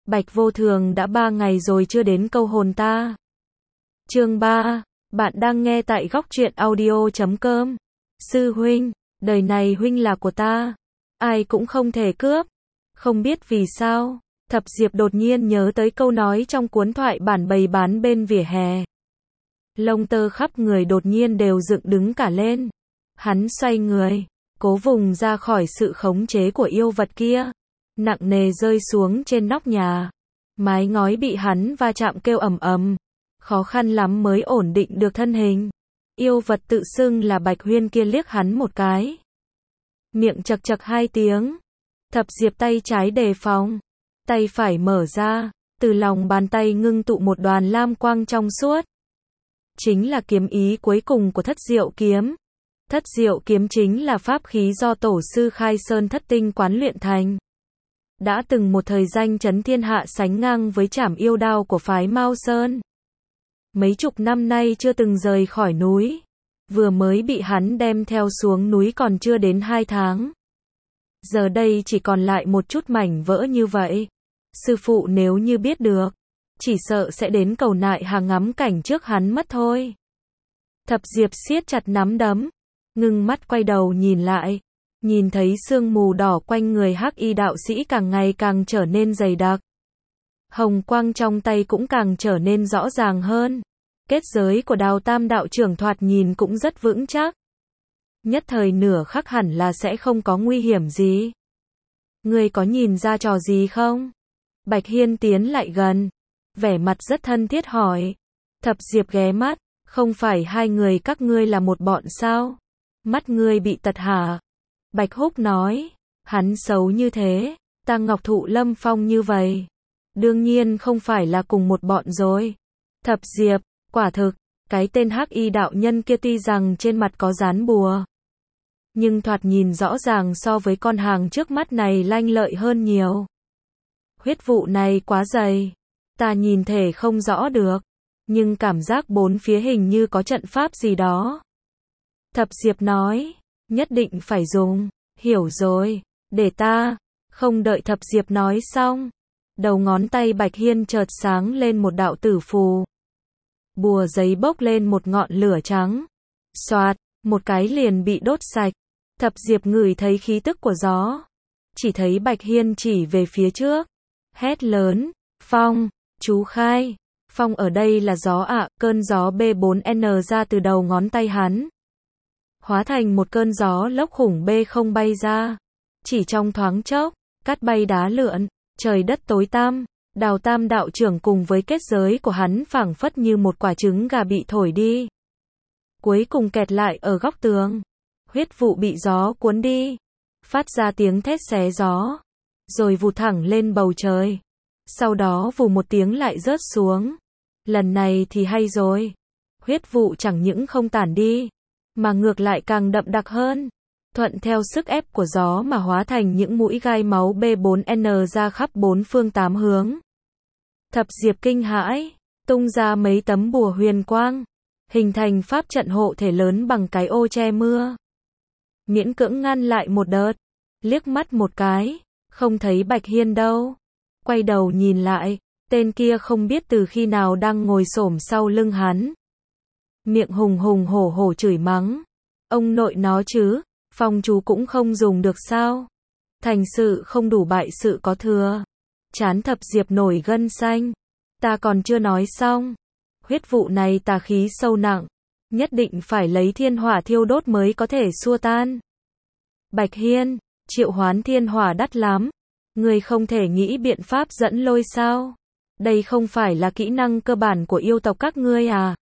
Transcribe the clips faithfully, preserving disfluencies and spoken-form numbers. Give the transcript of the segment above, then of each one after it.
Bạch Vô Thường đã ba ngày rồi chưa đến câu hồn ta. Chương ba, bạn đang nghe tại góc truyện audio chấm com. Sư huynh, đời này huynh là của ta, ai cũng không thể cướp. Không biết vì sao, Thập Diệp đột nhiên nhớ tới câu nói trong cuốn thoại bản bày bán bên vỉa hè. Lông tơ khắp người đột nhiên đều dựng đứng cả lên. Hắn xoay người, cố vùng ra khỏi sự khống chế của yêu vật kia, nặng nề rơi xuống trên nóc nhà. Mái ngói bị hắn va chạm kêu ầm ầm, khó khăn lắm mới ổn định được thân hình. Yêu vật tự xưng là Bạch Huyên kia liếc hắn một cái, miệng chậc chậc hai tiếng. Thập Diệp tay trái đề phòng, tay phải mở ra, từ lòng bàn tay ngưng tụ một đoàn lam quang trong suốt. Chính là kiếm ý cuối cùng của Thất Diệu kiếm. Thất Diệu kiếm chính là pháp khí do tổ sư Khai Sơn Thất Tinh quán luyện thành. Đã từng một thời danh chấn thiên hạ, sánh ngang với trảm yêu đao của phái Mao Sơn. Mấy chục năm nay chưa từng rời khỏi núi, vừa mới bị hắn đem theo xuống núi còn chưa đến hai tháng. Giờ đây chỉ còn lại một chút mảnh vỡ như vậy. Sư phụ nếu như biết được, chỉ sợ sẽ đến cầu nại hà ngắm cảnh trước hắn mất thôi. Thập Diệp siết chặt nắm đấm, ngưng mắt quay đầu nhìn lại, nhìn thấy sương mù đỏ quanh người Hắc Y đạo sĩ càng ngày càng trở nên dày đặc. Hồng quang trong tay cũng càng trở nên rõ ràng hơn. Kết giới của Đào Tam đạo trưởng thoạt nhìn cũng rất vững chắc. Nhất thời nửa khắc hẳn là sẽ không có nguy hiểm gì. Ngươi có nhìn ra trò gì không? Bạch Hiên tiến lại gần, vẻ mặt rất thân thiết hỏi. Thập Diệp ghé mắt, không phải hai người các ngươi là một bọn sao? Mắt ngươi bị tật hả? Bạch Húc nói, hắn xấu như thế, ta Ngọc Thụ Lâm Phong như vậy, đương nhiên không phải là cùng một bọn rồi. Thập Diệp, quả thực, cái tên Hắc Y đạo nhân kia tuy rằng trên mặt có dán bùa, nhưng thoạt nhìn rõ ràng so với con hàng trước mắt này lanh lợi hơn nhiều. Huyết vụ này quá dày, ta nhìn thể không rõ được, nhưng cảm giác bốn phía hình như có trận pháp gì đó. Thập Diệp nói, nhất định phải dùng, hiểu rồi, để ta. Không đợi Thập Diệp nói xong, đầu ngón tay Bạch Hiên chợt sáng lên một đạo tử phù. Bùa giấy bốc lên một ngọn lửa trắng, xoạt, một cái liền bị đốt sạch. Thập Diệp ngửi thấy khí tức của gió, chỉ thấy Bạch Hiên chỉ về phía trước, hét lớn, phong, chú khai. Phong ở đây là gió ạ. Cơn gió B bốn N ra từ đầu ngón tay hắn, hóa thành một cơn gió lốc khủng B không bay ra. Chỉ trong thoáng chốc, cát bay đá lượn, trời đất tối tăm. Đào Tam đạo trưởng cùng với kết giới của hắn phảng phất như một quả trứng gà bị thổi đi, cuối cùng kẹt lại ở góc tường. Huyết vụ bị gió cuốn đi, phát ra tiếng thét xé gió, rồi vụt thẳng lên bầu trời. Sau đó vù một tiếng lại rớt xuống. Lần này thì hay rồi. Huyết vụ chẳng những không tản đi, mà ngược lại càng đậm đặc hơn, thuận theo sức ép của gió mà hóa thành những mũi gai máu B bốn N ra khắp bốn phương tám hướng. Thập Diệp kinh hãi, tung ra mấy tấm bùa huyền quang, hình thành pháp trận hộ thể lớn bằng cái ô che mưa. Miễn cưỡng ngăn lại một đợt, liếc mắt một cái, không thấy Bạch Hiên đâu. Quay đầu nhìn lại, tên kia không biết từ khi nào đang ngồi xổm sau lưng hắn, miệng hùng hùng hổ hổ chửi mắng. Ông nội nó chứ, phong chú cũng không dùng được sao? Thành sự không đủ bại sự có thừa. Trán Thập Diệp nổi gân xanh. Ta còn chưa nói xong. Huyết vụ này tà khí sâu nặng, nhất định phải lấy thiên hỏa thiêu đốt mới có thể xua tan. Bạch Hiên, triệu hoán thiên hỏa đắt lắm. Ngươi không thể nghĩ biện pháp dẫn lôi sao? Đây không phải là kỹ năng cơ bản của yêu tộc các ngươi à?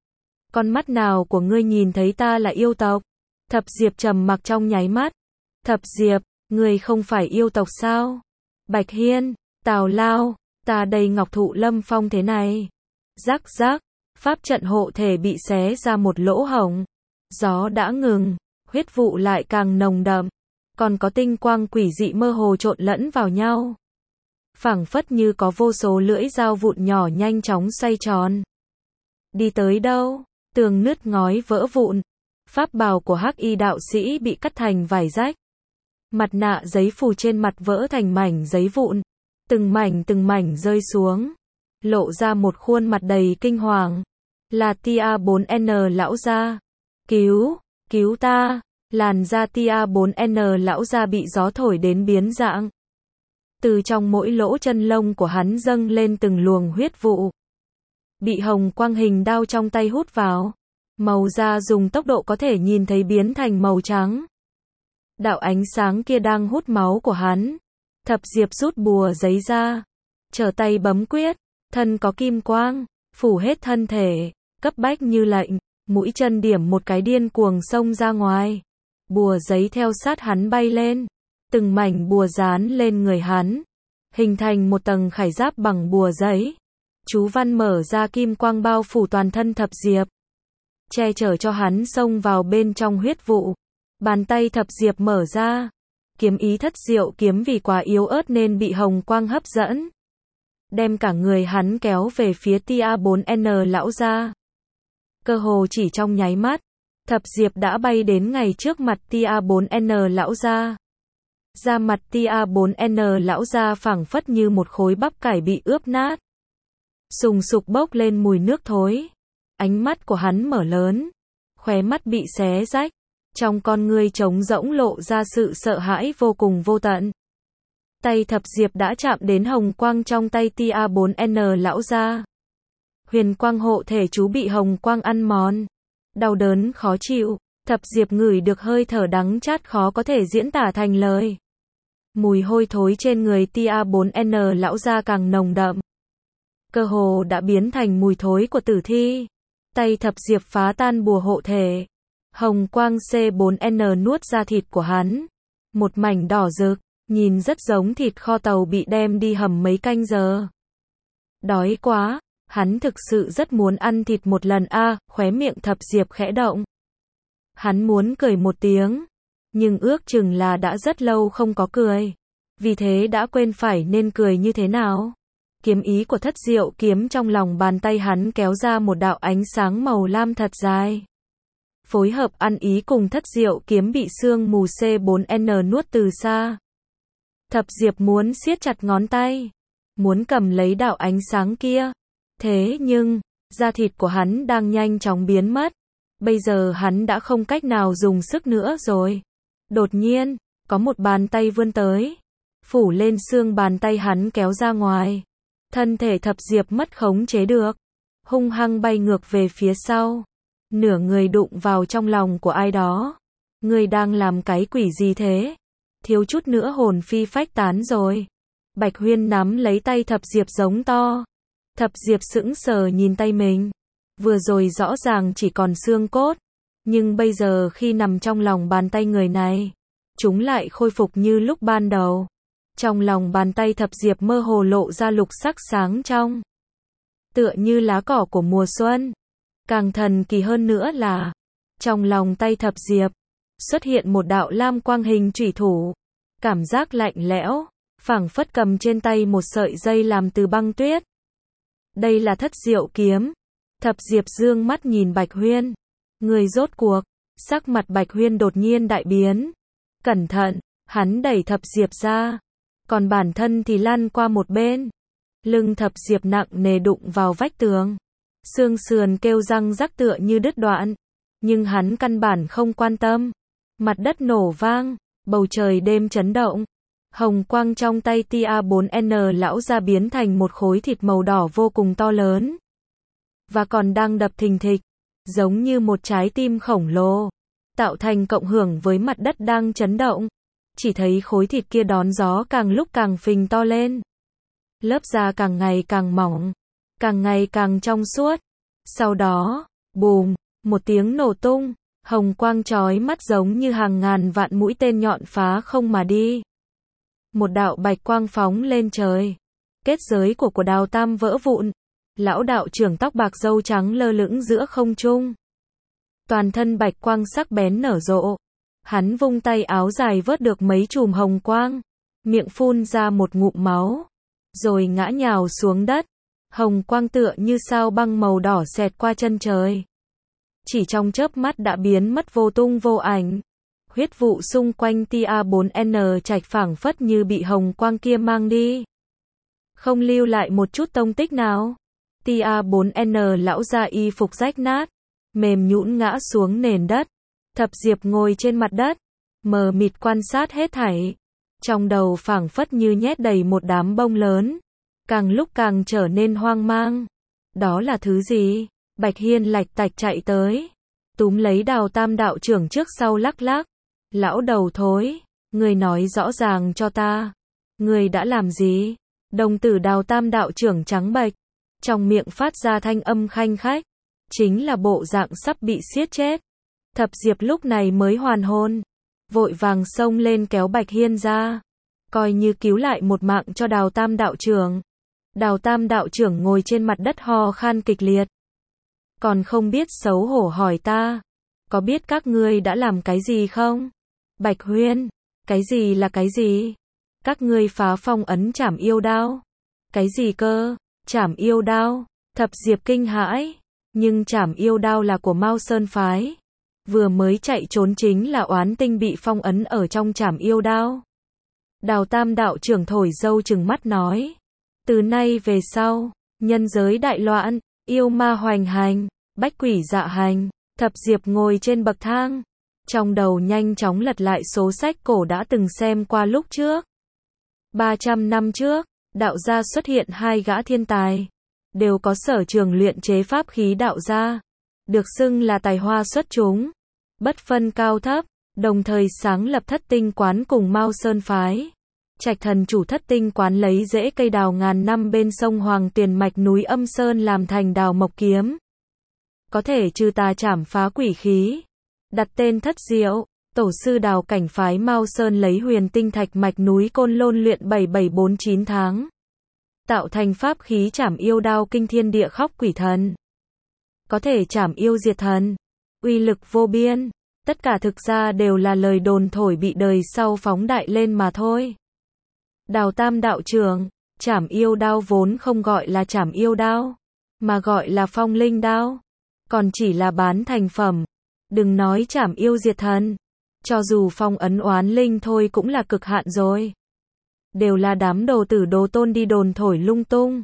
Con mắt nào của ngươi nhìn thấy ta là yêu tộc? Thập Diệp trầm mặc trong nháy mắt. Thập Diệp, ngươi không phải yêu tộc sao? Bạch Hiên, tào lao, ta đây Ngọc Thụ Lâm Phong thế này. Rắc rắc, pháp trận hộ thể bị xé ra một lỗ hổng. Gió đã ngừng, huyết vụ lại càng nồng đậm, còn có tinh quang quỷ dị mơ hồ trộn lẫn vào nhau. Phảng phất như có vô số lưỡi dao vụn nhỏ nhanh chóng xoay tròn. Đi tới đâu, tường nứt ngói vỡ vụn, pháp bào của Hắc Y đạo sĩ bị cắt thành vài rách. Mặt nạ giấy phủ trên mặt vỡ thành mảnh giấy vụn, từng mảnh từng mảnh rơi xuống, lộ ra một khuôn mặt đầy kinh hoàng. Là Tia bốn N lão gia. Cứu, cứu ta. Làn da Tia bốn N lão gia bị gió thổi đến biến dạng. Từ trong mỗi lỗ chân lông của hắn dâng lên từng luồng huyết vụ. Bị hồng quang hình đao trong tay hút vào. Màu da dùng tốc độ có thể nhìn thấy biến thành màu trắng. Đạo ánh sáng kia đang hút máu của hắn. Thập Diệp rút bùa giấy ra. Trở tay bấm quyết. Thân có kim quang. Phủ hết thân thể. Cấp bách như lệnh. Mũi chân điểm một cái điên cuồng xông ra ngoài. Bùa giấy theo sát hắn bay lên. Từng mảnh bùa dán lên người hắn. Hình thành một tầng khải giáp bằng bùa giấy. Chú văn mở ra kim quang bao phủ toàn thân Thập Diệp. Che chở cho hắn xông vào bên trong huyết vụ. Bàn tay Thập Diệp mở ra. Kiếm ý thất diệu kiếm vì quá yếu ớt nên bị hồng quang hấp dẫn. Đem cả người hắn kéo về phía Tia bốn N lão gia. Cơ hồ chỉ trong nháy mắt. Thập Diệp đã bay đến ngay trước mặt Tia bốn N lão gia. Da mặt Tia bốn N lão gia phẳng phất như một khối bắp cải bị ướp nát. Sùng sục bốc lên mùi nước thối. Ánh mắt của hắn mở lớn. Khóe mắt bị xé rách. Trong con ngươi trống rỗng lộ ra sự sợ hãi vô cùng vô tận. Tay Thập Diệp đã chạm đến hồng quang trong tay Tia bốn N lão gia. Huyền quang hộ thể chú bị hồng quang ăn mòn. Đau đớn khó chịu. Thập Diệp ngửi được hơi thở đắng chát khó có thể diễn tả thành lời. Mùi hôi thối trên người Tia bốn N lão gia càng nồng đậm. Cơ hồ đã biến thành mùi thối của tử thi. Tay Thập Diệp phá tan bùa hộ thể. Hồng quang C bốn N nuốt ra thịt của hắn. Một mảnh đỏ rực, nhìn rất giống thịt kho tàu bị đem đi hầm mấy canh giờ. Đói quá, hắn thực sự rất muốn ăn thịt một lần a, à, khóe miệng Thập Diệp khẽ động. Hắn muốn cười một tiếng, nhưng ước chừng là đã rất lâu không có cười. Vì thế đã quên phải nên cười như thế nào. Kiếm ý của thất diệu kiếm trong lòng bàn tay hắn kéo ra một đạo ánh sáng màu lam thật dài. Phối hợp ăn ý cùng thất diệu kiếm bị sương mù C bốn N nuốt từ xa. Thập Diệp muốn siết chặt ngón tay. Muốn cầm lấy đạo ánh sáng kia. Thế nhưng, da thịt của hắn đang nhanh chóng biến mất. Bây giờ hắn đã không cách nào dùng sức nữa rồi. Đột nhiên, có một bàn tay vươn tới. Phủ lên xương bàn tay hắn kéo ra ngoài. Thân thể Thập Diệp mất khống chế được. Hung hăng bay ngược về phía sau. Nửa người đụng vào trong lòng của ai đó. Người đang làm cái quỷ gì thế? Thiếu chút nữa hồn phi phách tán rồi. Bạch Huyên nắm lấy tay Thập Diệp giống to. Thập Diệp sững sờ nhìn tay mình. Vừa rồi rõ ràng chỉ còn xương cốt. Nhưng bây giờ khi nằm trong lòng bàn tay người này, chúng lại khôi phục như lúc ban đầu. Trong lòng bàn tay Thập Diệp mơ hồ lộ ra lục sắc sáng trong. Tựa như lá cỏ của mùa xuân. Càng thần kỳ hơn nữa là, trong lòng tay Thập Diệp, xuất hiện một đạo lam quang hình chủy thủ. Cảm giác lạnh lẽo, phảng phất cầm trên tay một sợi dây làm từ băng tuyết. Đây là thất diệu kiếm. Thập Diệp dương mắt nhìn Bạch Huyên. Người rốt cuộc, sắc mặt Bạch Huyên đột nhiên đại biến. Cẩn thận, hắn đẩy Thập Diệp ra. Còn bản thân thì lăn qua một bên. Lưng Thập Diệp nặng nề đụng vào vách tường. Xương sườn kêu răng rắc tựa như đứt đoạn. Nhưng hắn căn bản không quan tâm. Mặt đất nổ vang, bầu trời đêm chấn động. Hồng quang trong tay Tia bốn N lão ra biến thành một khối thịt màu đỏ vô cùng to lớn. Và còn đang đập thình thịch, giống như một trái tim khổng lồ. Tạo thành cộng hưởng với mặt đất đang chấn động. Chỉ thấy khối thịt kia đón gió càng lúc càng phình to lên. Lớp da càng ngày càng mỏng. Càng ngày càng trong suốt. Sau đó, bùm, một tiếng nổ tung, hồng quang chói mắt giống như hàng ngàn vạn mũi tên nhọn phá không mà đi. Một đạo bạch quang phóng lên trời. Kết giới của của Đào Tam vỡ vụn. Lão đạo trưởng tóc bạc râu trắng lơ lửng giữa không trung. Toàn thân bạch quang sắc bén nở rộ. Hắn vung tay áo dài vớt được mấy chùm hồng quang. Miệng phun ra một ngụm máu. Rồi ngã nhào xuống đất. Hồng quang tựa như sao băng màu đỏ xẹt qua chân trời. Chỉ trong chớp mắt đã biến mất vô tung vô ảnh. Huyết vụ xung quanh Tia bốn N Trạch phảng phất như bị hồng quang kia mang đi. không lưu lại một chút tông tích nào. Tia bốn N lão ra y phục rách nát, mềm nhũn ngã xuống nền đất. Thập Diệp ngồi trên mặt đất, mờ mịt quan sát hết thảy. Trong đầu phảng phất như nhét đầy một đám bông lớn, càng lúc càng trở nên hoang mang. Đó là thứ gì? Bạch Hiên lạch tạch chạy tới, túm lấy Đào Tam đạo trưởng trước sau lắc lắc. Lão đầu thối, người nói rõ ràng cho ta, người đã làm gì? Đồng tử Đào Tam đạo trưởng trắng bệch, trong miệng phát ra thanh âm khanh khách, chính là bộ dạng sắp bị siết chết. Thập Diệp lúc này mới hoàn hồn, vội vàng xông lên kéo Bạch Hiên ra, coi như cứu lại một mạng cho Đào Tam đạo trưởng. Đào Tam đạo trưởng ngồi trên mặt đất ho khan kịch liệt. Còn không biết xấu hổ hỏi ta, có biết các ngươi đã làm cái gì không? Bạch Huyên, cái gì là cái gì? Các ngươi phá phong ấn Trảm Yêu Đao. Cái gì cơ? Trảm Yêu Đao? Thập Diệp kinh hãi, nhưng Trảm Yêu Đao là của Mao Sơn phái. Vừa mới chạy trốn chính là oán tinh bị phong ấn ở trong Trảm Yêu Đao. Đào Tam đạo trưởng thổi dâu trừng mắt nói, từ nay về sau, nhân giới đại loạn, yêu ma hoành hành, bách quỷ dạ hành. Thập Diệp ngồi trên bậc thang, trong đầu nhanh chóng lật lại số sách cổ đã từng xem qua lúc trước. ba trăm năm trước, đạo gia xuất hiện hai gã thiên tài, đều có sở trường luyện chế pháp khí đạo gia, được xưng là tài hoa xuất chúng, bất phân cao thấp, đồng thời sáng lập Thất Tinh quán cùng Mao Sơn phái. Trạch thần chủ Thất Tinh quán lấy rễ cây đào ngàn năm bên sông Hoàng Tuyền mạch núi Âm Sơn làm thành Đào Mộc kiếm, có thể trừ tà trảm phá quỷ khí, đặt tên Thất Diệu. Tổ sư Đào Cảnh phái Mao Sơn lấy huyền tinh thạch mạch núi Côn Lôn luyện bảy bảy bốn chín tháng, tạo thành pháp khí Trảm Yêu Đao kinh thiên địa khóc quỷ thần, có thể trảm yêu diệt thần, uy lực vô biên. Tất cả thực ra đều là lời đồn thổi bị đời sau phóng đại lên mà thôi. Đào Tam đạo trưởng, Trảm Yêu Đao vốn không gọi là Trảm Yêu Đao, mà gọi là Phong Linh Đao, còn chỉ là bán thành phẩm. Đừng nói trảm yêu diệt thần, cho dù phong ấn oán linh thôi cũng là cực hạn rồi. Đều là đám đồ tử đồ tôn đi đồn thổi lung tung,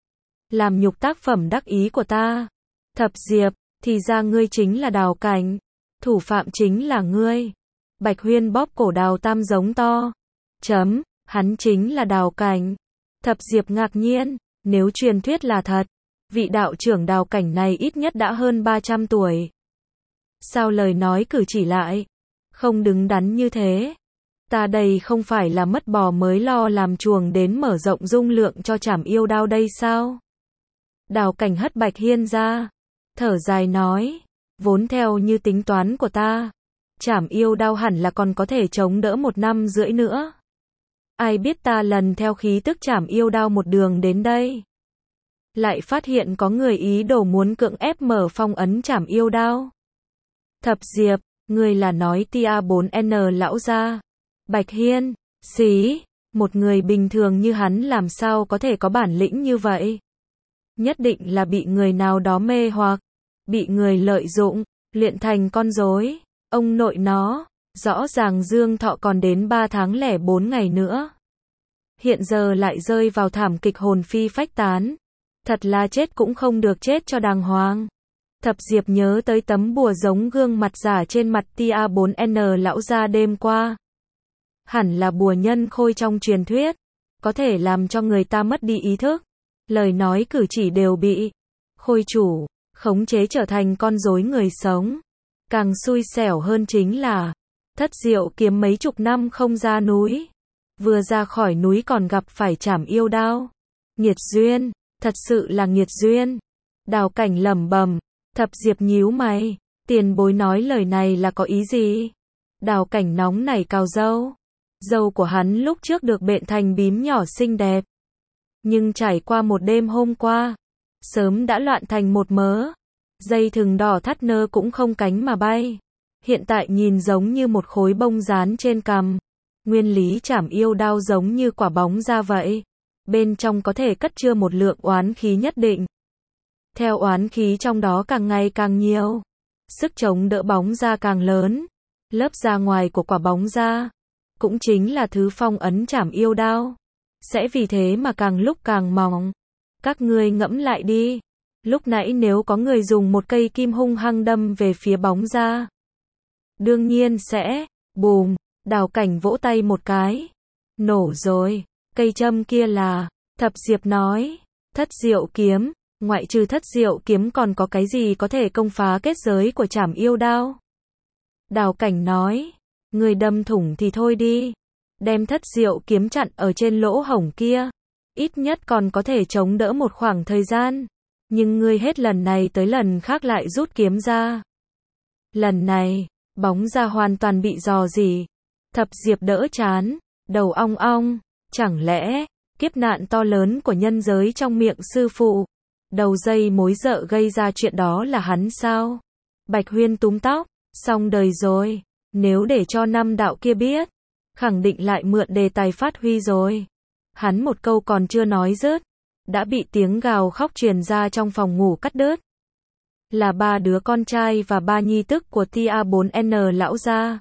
làm nhục tác phẩm đắc ý của ta. Thập Diệp, thì ra ngươi chính là Đào Cảnh, thủ phạm chính là ngươi. Bạch Huyên bóp cổ Đào Tam giống to, chấm, hắn chính là Đào Cảnh. Thập Diệp ngạc nhiên, nếu truyền thuyết là thật, vị đạo trưởng Đào Cảnh này ít nhất đã hơn ba trăm tuổi. Sao lời nói cử chỉ lại không đứng đắn như thế? Ta đây không phải là mất bò mới lo làm chuồng đến mở rộng dung lượng cho Trảm Yêu Đao đây sao? Đào Cảnh hất Bạch Hiên ra, thở dài nói, vốn theo như tính toán của ta, Trảm Yêu Đao hẳn là còn có thể chống đỡ một năm rưỡi nữa. Ai biết ta lần theo khí tức Trảm Yêu Đao một đường đến đây, lại phát hiện có người ý đồ muốn cưỡng ép mở phong ấn Trảm Yêu Đao. Thập Diệp, người là nói Tia bốn N lão gia? Bạch Hiên, xí, một người bình thường như hắn làm sao có thể có bản lĩnh như vậy? Nhất định là bị người nào đó mê hoặc, bị người lợi dụng, luyện thành con rối. Ông nội nó, rõ ràng dương thọ còn đến ba tháng lẻ bốn ngày nữa, hiện giờ lại rơi vào thảm kịch hồn phi phách tán. Thật là chết cũng không được chết cho đàng hoàng. Thập Diệp nhớ tới tấm bùa giống gương mặt giả trên mặt Tia bốn N lão gia đêm qua. Hẳn là bùa nhân khôi trong truyền thuyết, có thể làm cho người ta mất đi ý thức, lời nói cử chỉ đều bị khôi chủ khống chế trở thành con rối người sống. Càng xui xẻo hơn chính là Thất Diệu kiếm mấy chục năm không ra núi, vừa ra khỏi núi còn gặp phải Trảm Yêu Đao. Nghiệt duyên, thật sự là nghiệt duyên. Đào Cảnh lẩm bẩm. Thập Diệp nhíu mày, tiền bối nói lời này là có ý gì? Đào Cảnh nóng nảy cào râu. Râu của hắn lúc trước được bện thành bím nhỏ xinh đẹp, nhưng trải qua một đêm hôm qua, sớm đã loạn thành một mớ. Dây thừng đỏ thắt nơ cũng không cánh mà bay. Hiện tại nhìn giống như một khối bông dán trên cằm. Nguyên lý Trảm Yêu Đao giống như quả bóng ra vậy. Bên trong có thể cất chứa một lượng oán khí nhất định. Theo oán khí trong đó càng ngày càng nhiều, sức chống đỡ bóng ra càng lớn. Lớp da ngoài của quả bóng ra cũng chính là thứ phong ấn Trảm Yêu Đao. sẽ vì thế mà càng lúc càng mỏng. Các ngươi ngẫm lại đi. Lúc nãy nếu có người dùng một cây kim hung hăng đâm về phía bóng ra, đương nhiên sẽ, bùm, Đào Cảnh vỗ tay một cái. Nổ rồi, cây châm kia là, Thập Diệp nói, Thất Diệu kiếm, ngoại trừ Thất Diệu kiếm còn có cái gì có thể công phá kết giới của Trảm Yêu Đao? Đào Cảnh nói, người đâm thủng thì thôi đi, đem Thất Diệu kiếm chặn ở trên lỗ hổng kia, ít nhất còn có thể chống đỡ một khoảng thời gian, nhưng ngươi hết lần này tới lần khác lại rút kiếm ra. Lần này, bóng ra hoàn toàn bị rò rỉ. Thập Diệp đỡ chán, đầu ong ong, chẳng lẽ, kiếp nạn to lớn của nhân giới trong miệng sư phụ, đầu dây mối dợ gây ra chuyện đó là hắn sao? Bạch Huyên túm tóc, xong đời rồi, nếu để cho năm đạo kia biết, khẳng định lại mượn đề tài phát huy rồi. Hắn một câu còn chưa nói dứt, đã bị tiếng gào khóc truyền ra trong phòng ngủ cắt đứt. Là ba đứa con trai và ba nhi tức của T A bốn N lão gia.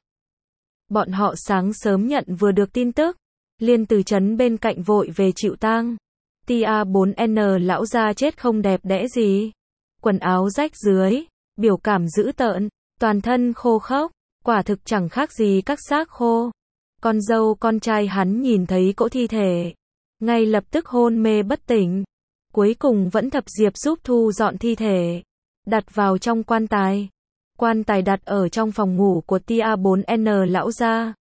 Bọn họ sáng sớm nhận vừa được tin tức, liền từ trấn bên cạnh vội về chịu tang. T A bốn N lão gia chết không đẹp đẽ gì, quần áo rách rưới, biểu cảm dữ tợn, toàn thân khô khốc, quả thực chẳng khác gì các xác khô. Con dâu con trai hắn nhìn thấy cỗ thi thể, ngay lập tức hôn mê bất tỉnh. Cuối cùng vẫn Thập Diệp giúp thu dọn thi thể, đặt vào trong quan tài. Quan tài đặt ở trong phòng ngủ của T A bốn N lão gia,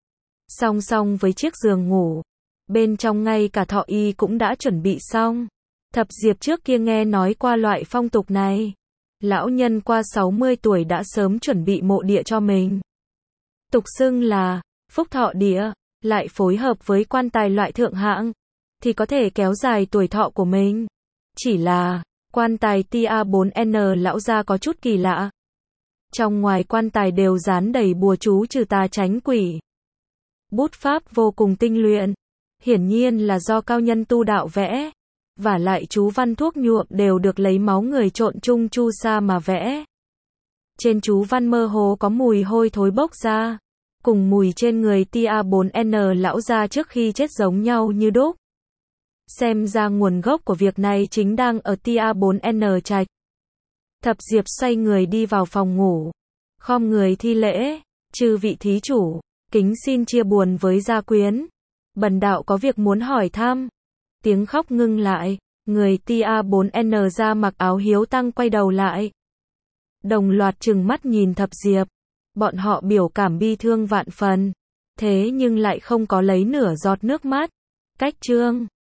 song song với chiếc giường ngủ. Bên trong ngay cả thọ y cũng đã chuẩn bị xong. Thập Diệp trước kia nghe nói qua loại phong tục này. Lão nhân qua sáu mươi tuổi đã sớm chuẩn bị mộ địa cho mình. Tục xưng là phúc thọ địa, lại phối hợp với quan tài loại thượng hạng, thì có thể kéo dài tuổi thọ của mình. Chỉ là, quan tài T A bốn N lão gia có chút kỳ lạ. Trong ngoài quan tài đều dán đầy bùa chú trừ tà tránh quỷ. Bút pháp vô cùng tinh luyện, hiển nhiên là do cao nhân tu đạo vẽ, và lại chú văn thuốc nhuộm đều được lấy máu người trộn chung chu sa mà vẽ. Trên chú văn mơ hồ có mùi hôi thối bốc ra, cùng mùi trên người T A bốn N lão gia trước khi chết giống nhau như đúc. Xem ra nguồn gốc của việc này chính đang ở T A bốn N trạch. Thập Diệp xoay người đi vào phòng ngủ, khom người thi lễ, chư vị thí chủ, kính xin chia buồn với gia quyến. Bần đạo có việc muốn hỏi thăm. Tiếng khóc ngưng lại, người T A bốn N ra mặc áo hiếu tăng quay đầu lại. Đồng loạt trừng mắt nhìn Thập Diệp, bọn họ biểu cảm bi thương vạn phần, thế nhưng lại không có lấy nửa giọt nước mắt. Cách chương